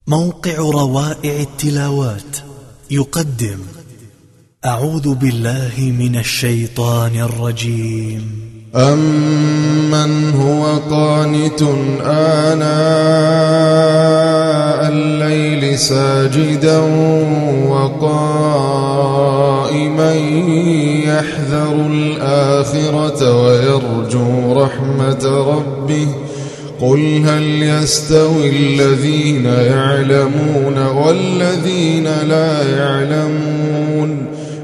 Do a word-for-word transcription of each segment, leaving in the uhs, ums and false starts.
موقع روائع التلاوات يقدم أعوذ بالله من الشيطان الرجيم. أمن هو قانت آناء الليل ساجدا وقائما يحذر الآخرة ويرجو رحمة ربه قل هل يستوي الذين يعلمون والذين لا يعلمون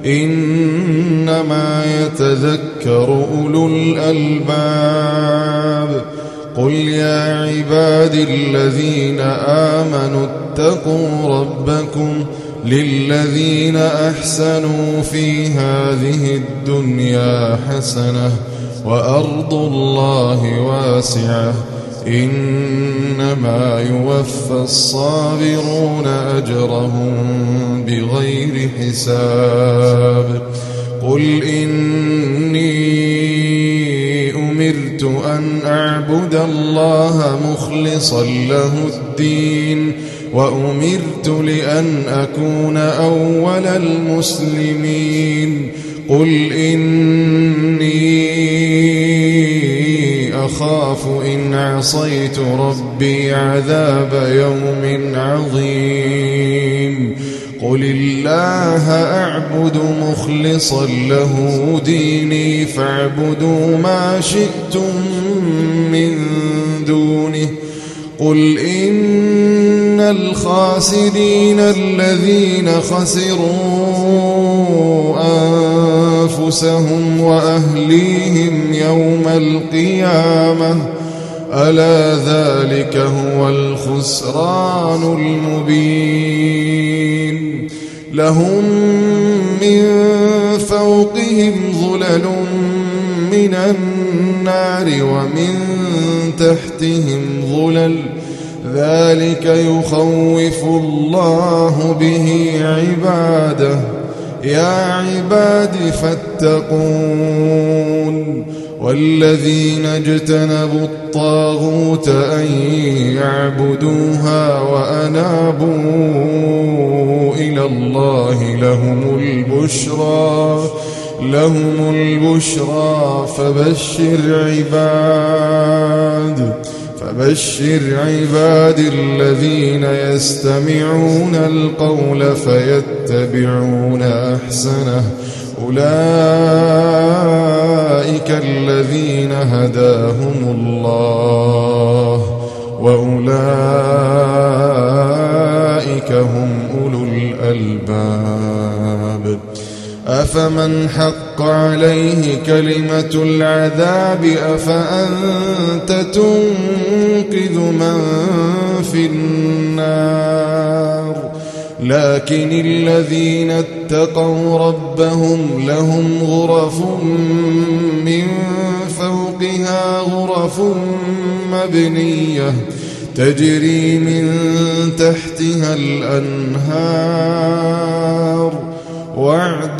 إنما يتذكر أولو الألباب قل يا عبادي الذين آمنوا اتقوا ربكم للذين أحسنوا في هذه الدنيا حسنة وأرض الله واسعة إنما يوفى الصابرون أجرهم بغير حساب قل إني أمرت أن أعبد الله مخلصا له الدين وأمرت لأن أكون أول المسلمين قل إني أخاف إن عصيت ربي عذاب يوم عظيم قل الله أعبد مخلصا له ديني فاعبدوا ما شئتم من دونه قل إن الخاسرين الذين خسروا أنفسهم وأهليهم يوم القيامة ألا ذلك هو الخسران المبين لهم من فوقهم ظلل من النار ومن تحتهم ظلل ذلك يخوف الله به عباده يا عباد فاتقون والذين اجتنبوا الطاغوت أن يعبدوها وأنابوا إلى الله لهم البشرى لهم البشرى فبشر عباد فبشر عباد الذين يستمعون القول فيتبعون أحسنه أولئك الذين هداهم الله وأولئك هم أولو الألباب أفمن حق عليه كلمة العذاب أفأنت تنقذ من في النار لكن الذين اتقوا ربهم لهم غرف من فوقها غرف مبنية تجري من تحتها الأنهار وعد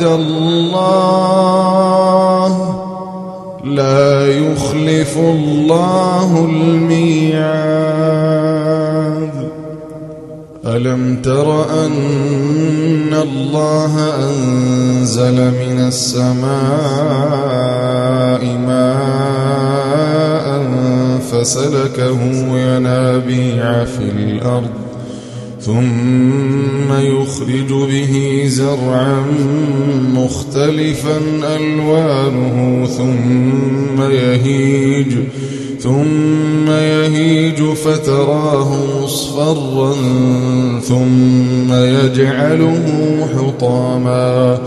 الله لا يخلف الله الميعاد ألم تر أن الله أنزل من السماء ماء فسلكه ينابيع في الأرض ثم يخرج به زرعا مختلفا ألوانه ثم يهيج ثم يهيج فتراه مصفرا ثم يجعله حطاما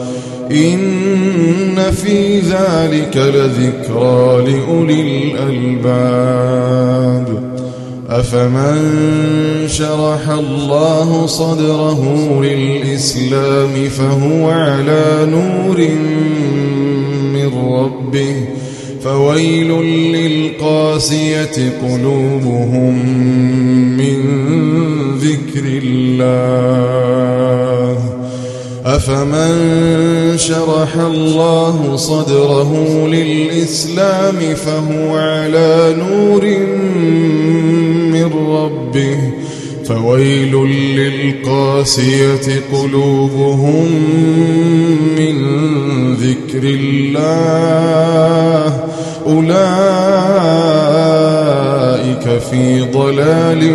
إن في ذلك لذكرى لأولي الألباب أفمن شرح الله صدره للإسلام فهو على نور من ربه فويل للقاسية قلوبهم من ذكر الله أفمن شرح الله صدره للإسلام فهو على نور من ربه فويل للقاسية قلوبهم من ذكر الله أولئك في ضلال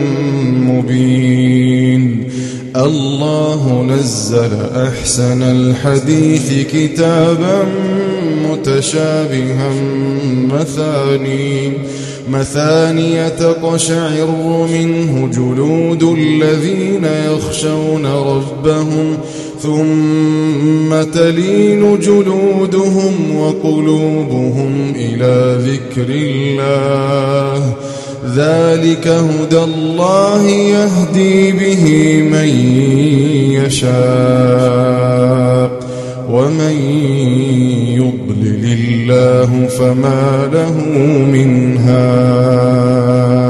مبين. الله نزل أحسن الحديث كتابا متشابها مثاني مثانية تقشعر منه جلود الذين يخشون ربهم ثم تلين جلودهم وقلوبهم إلى ذكر الله ذلك هدى الله يهدي به من يشاء ومن يضلل الله فما له من هاد.